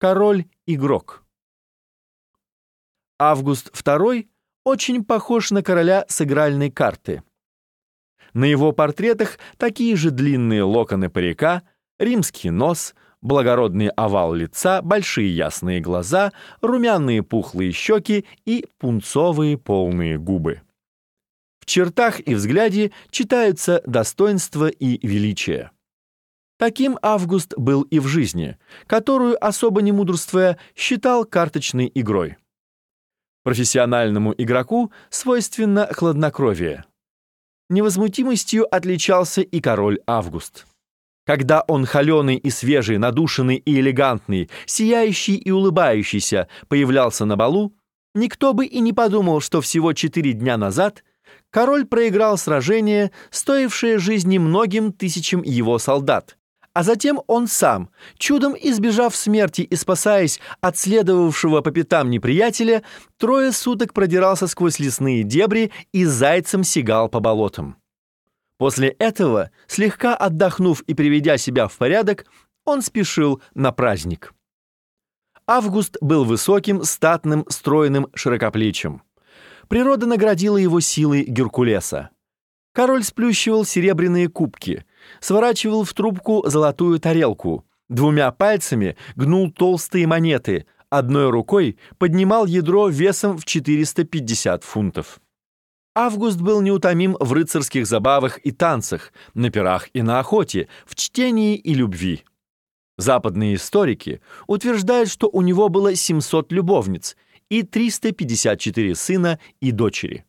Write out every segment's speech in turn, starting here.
Король-игрок. Август II очень похож на короля с игральной карты. На его портретах такие же длинные локоны парика, римский нос, благородный овал лица, большие ясные глаза, румяные пухлые щеки и пунцовые полные губы. В чертах и взгляде читаются достоинство и величие. Таким Август был и в жизни, которую, особо не мудрствуя, считал карточной игрой. Профессиональному игроку свойственно хладнокровие. Невозмутимостью отличался и король Август. Когда он холеный и свежий, надушенный и элегантный, сияющий и улыбающийся появлялся на балу, никто бы и не подумал, что всего 4 дня назад король проиграл сражение, стоившее жизни многим тысячам его солдат, а затем он сам, чудом избежав смерти и спасаясь от следовавшего по пятам неприятеля, 3 суток продирался сквозь лесные дебри и зайцем сигал по болотам. После этого, слегка отдохнув и приведя себя в порядок, он спешил на праздник. Август был высоким, статным, стройным, широкоплечим. Природа наградила его силой Геркулеса. Король сплющивал серебряные кубки, сворачивал в трубку золотую тарелку, 2 пальцами гнул толстые монеты, одной рукой поднимал ядро весом в 450 фунтов. Август был неутомим в рыцарских забавах и танцах, на пирах и на охоте, в чтении и любви. Западные историки утверждают, что у него было 700 любовниц и 354 сына и дочери.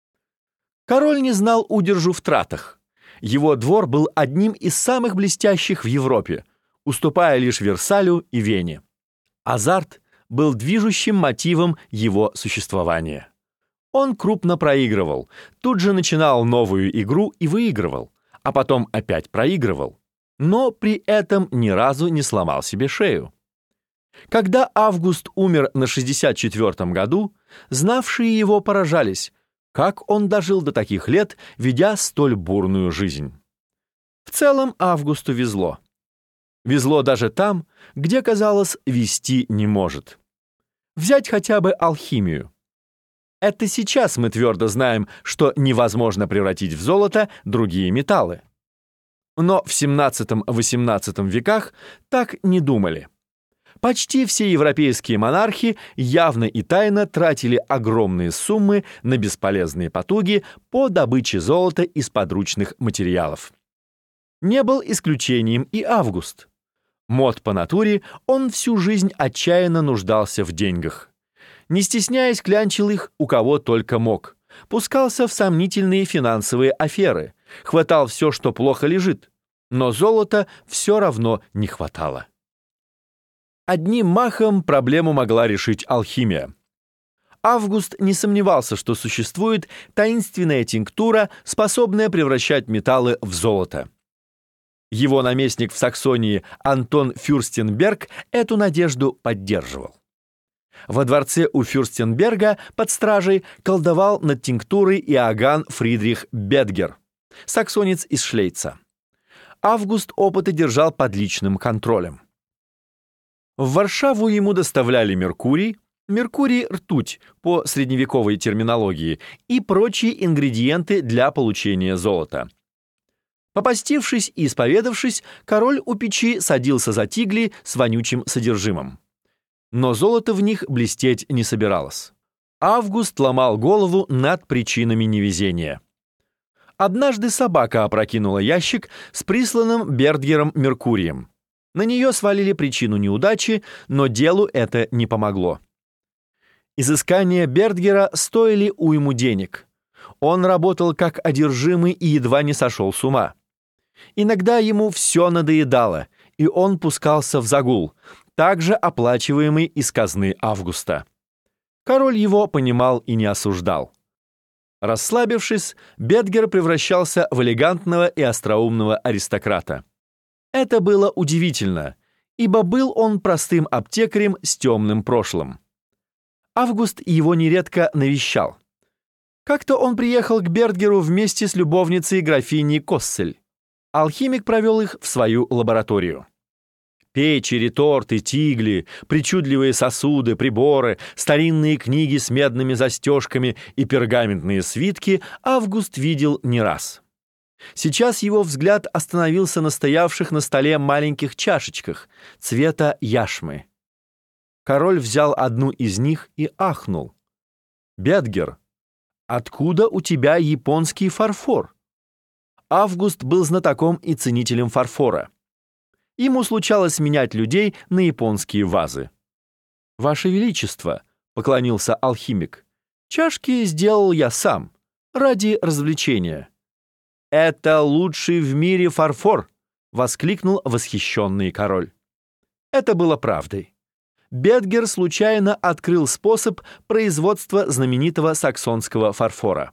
Король не знал удержу в тратах. Его двор был одним из самых блестящих в Европе, уступая лишь Версалю и Вене. Азарт был движущим мотивом его существования. Он крупно проигрывал, тут же начинал новую игру и выигрывал, а потом опять проигрывал, но при этом ни разу не сломал себе шею. Когда Август умер на 64-м году, знавшие его поражались, как он дожил до таких лет, ведя столь бурную жизнь. В целом Августу везло. Везло даже там, где, казалось, везти не может. Взять хотя бы алхимию. Это сейчас мы твердо знаем, что невозможно превратить в золото другие металлы. Но в XVII-XVIII веках так не думали. Почти все европейские монархи явно и тайно тратили огромные суммы на бесполезные потуги по добыче золота из подручных материалов. Не был исключением и Август. Мод по натуре, он всю жизнь отчаянно нуждался в деньгах. Не стесняясь, клянчил их у кого только мог. Пускался в сомнительные финансовые аферы. Хватал все, что плохо лежит. Но золота все равно не хватало. Одним махом проблему могла решить алхимия. Август не сомневался, что существует таинственная тинктура, способная превращать металлы в золото. Его наместник в Саксонии Антон Фюрстенберг эту надежду поддерживал. Во дворце у Фюрстенберга под стражей колдовал над тинктурой Иоганн Фридрих Бетгер, саксонец из Шлейца. Август опыты держал под личным контролем. В Варшаву ему доставляли меркурий, ртуть по средневековой терминологии и прочие ингредиенты для получения золота. Попастившись и исповедавшись, король у печи садился за тигли с вонючим содержимым. Но золото в них блестеть не собиралось. Август ломал голову над причинами невезения. Однажды собака опрокинула ящик с присланным Бертгером меркурием. На нее свалили причину неудачи, но делу это не помогло. Изыскания Бертгера стоили уйму денег. Он работал как одержимый и едва не сошел с ума. Иногда ему все надоедало, и он пускался в загул, также оплачиваемый из казны Августа. Король его понимал и не осуждал. Расслабившись, Бетгер превращался в элегантного и остроумного аристократа. Это было удивительно, ибо был он простым аптекарем с темным прошлым. Август его нередко навещал. Как-то он приехал к Бертгеру вместе с любовницей графиней Коссель. Алхимик провел их в свою лабораторию. Печи, реторты, тигли, причудливые сосуды, приборы, старинные книги с медными застежками и пергаментные свитки Август видел не раз. Сейчас его взгляд остановился на стоявших на столе маленьких чашечках цвета яшмы. Король взял одну из них и ахнул. «Бедгер, откуда у тебя японский фарфор?» Август был знатоком и ценителем фарфора. Ему случалось менять людей на японские вазы. «Ваше Величество», — поклонился алхимик, — «чашки сделал я сам, ради развлечения». «Это лучший в мире фарфор!» — воскликнул восхищенный король. Это было правдой. Бедгер случайно открыл способ производства знаменитого саксонского фарфора.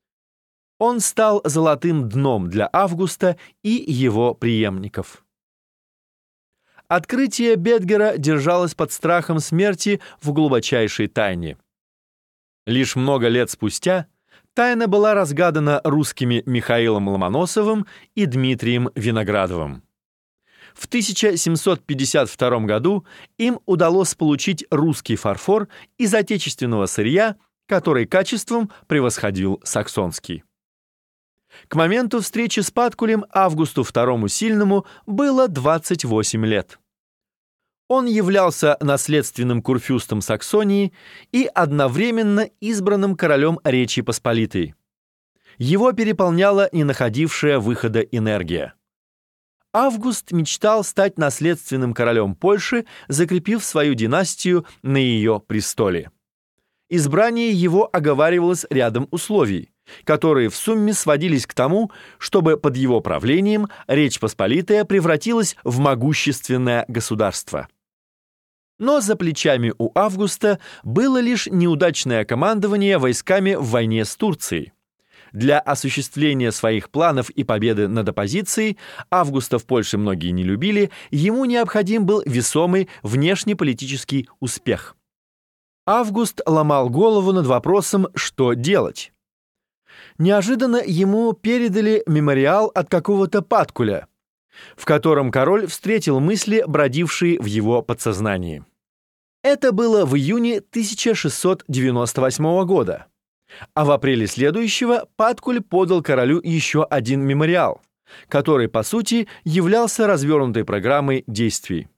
Он стал золотым дном для Августа и его преемников. Открытие Бедгера держалось под страхом смерти в глубочайшей тайне. Лишь много лет спустя тайна была разгадана русскими Михаилом Ломоносовым и Дмитрием Виноградовым. В 1752 году им удалось получить русский фарфор из отечественного сырья, который качеством превосходил саксонский. К моменту встречи с Паткулем Августу II Сильному было 28 лет. Он являлся наследственным курфюрстом Саксонии и одновременно избранным королем Речи Посполитой. Его переполняла не находившая выхода энергия. Август мечтал стать наследственным королем Польши, закрепив свою династию на ее престоле. Избрание его оговаривалось рядом условий, которые в сумме сводились к тому, чтобы под его правлением Речь Посполитая превратилась в могущественное государство. Но за плечами у Августа было лишь неудачное командование войсками в войне с Турцией. Для осуществления своих планов и победы над оппозицией, Августа в Польше многие не любили, ему необходим был весомый внешнеполитический успех. Август ломал голову над вопросом, что делать. Неожиданно ему передали мемориал от какого-то Паткуля, в котором король встретил мысли, бродившие в его подсознании. Это было в июне 1698 года. А в апреле следующего Паткуль подал королю еще один мемориал, который, по сути, являлся развернутой программой действий.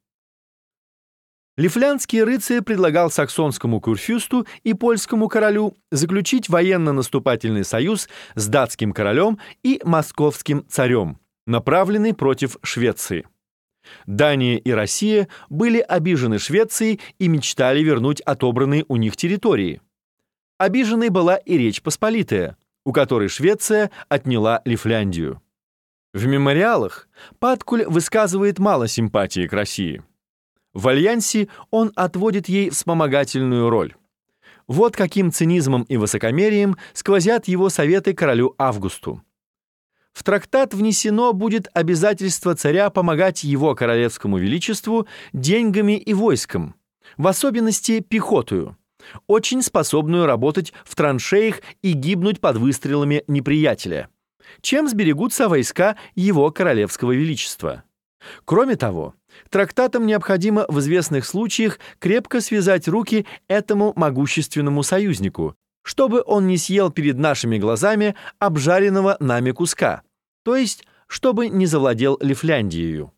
Лифляндский рыцарь предлагал саксонскому курфюрсту и польскому королю заключить военно-наступательный союз с датским королем и московским царем, направленный против Швеции. Дания и Россия были обижены Швецией и мечтали вернуть отобранные у них территории. Обиженной была и Речь Посполитая, у которой Швеция отняла Лифляндию. В мемориалах Паткуль высказывает мало симпатии к России. В альянсе он отводит ей вспомогательную роль. Вот каким цинизмом и высокомерием сквозят его советы королю Августу. В трактат внесено будет обязательство царя помогать его королевскому величеству деньгами и войском, в особенности пехотою, очень способную работать в траншеях и гибнуть под выстрелами неприятеля, чем сберегутся войска его королевского величества. Кроме того, трактатам необходимо в известных случаях крепко связать руки этому могущественному союзнику, чтобы он не съел перед нашими глазами обжаренного нами куска, то есть чтобы не завладел Лифляндией.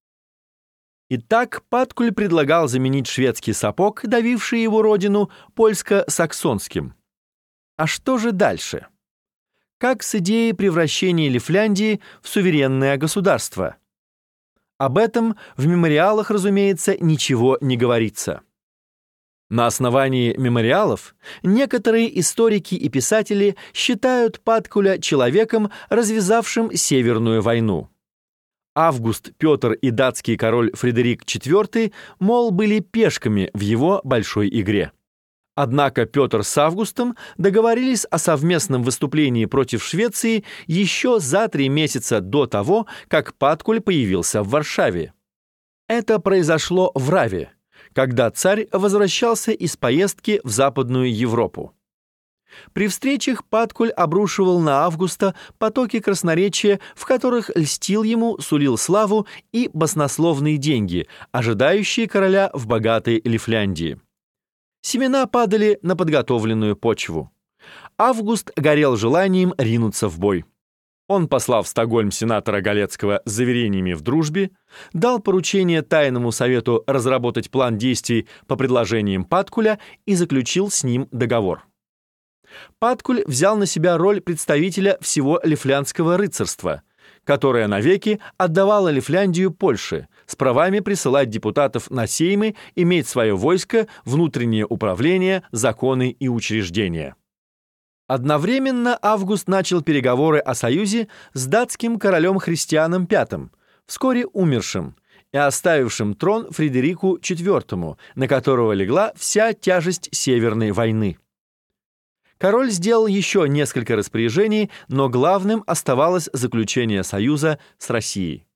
Итак, Паткуль предлагал заменить шведский сапог, давивший его родину, польско-саксонским. А что же дальше? Как с идеей превращения Лифляндии в суверенное государство? Об этом в мемориалах, разумеется, ничего не говорится. На основании мемориалов некоторые историки и писатели считают Паткуля человеком, развязавшим Северную войну. Август, Петр и датский король Фредерик IV, мол, были пешками в его большой игре. Однако Петр с Августом договорились о совместном выступлении против Швеции еще за 3 месяца до того, как Паткуль появился в Варшаве. Это произошло в Раве, когда царь возвращался из поездки в Западную Европу. При встречах Паткуль обрушивал на Августа потоки красноречия, в которых льстил ему, сулил славу и баснословные деньги, ожидающие короля в богатой Лифляндии. Семена падали на подготовленную почву. Август горел желанием ринуться в бой. Он послал в Стокгольм сенатора Галецкого с заверениями в дружбе, дал поручение Тайному совету разработать план действий по предложениям Паткуля и заключил с ним договор. Паткуль взял на себя роль представителя всего лифляндского рыцарства, которое навеки отдавало Лифляндию Польше, с правами присылать депутатов на сеймы, иметь свое войско, внутреннее управление, законы и учреждения. Одновременно Август начал переговоры о союзе с датским королем Христианом V, вскоре умершим, и оставившим трон Фредерику IV, на которого легла вся тяжесть Северной войны. Король сделал еще несколько распоряжений, но главным оставалось заключение союза с Россией.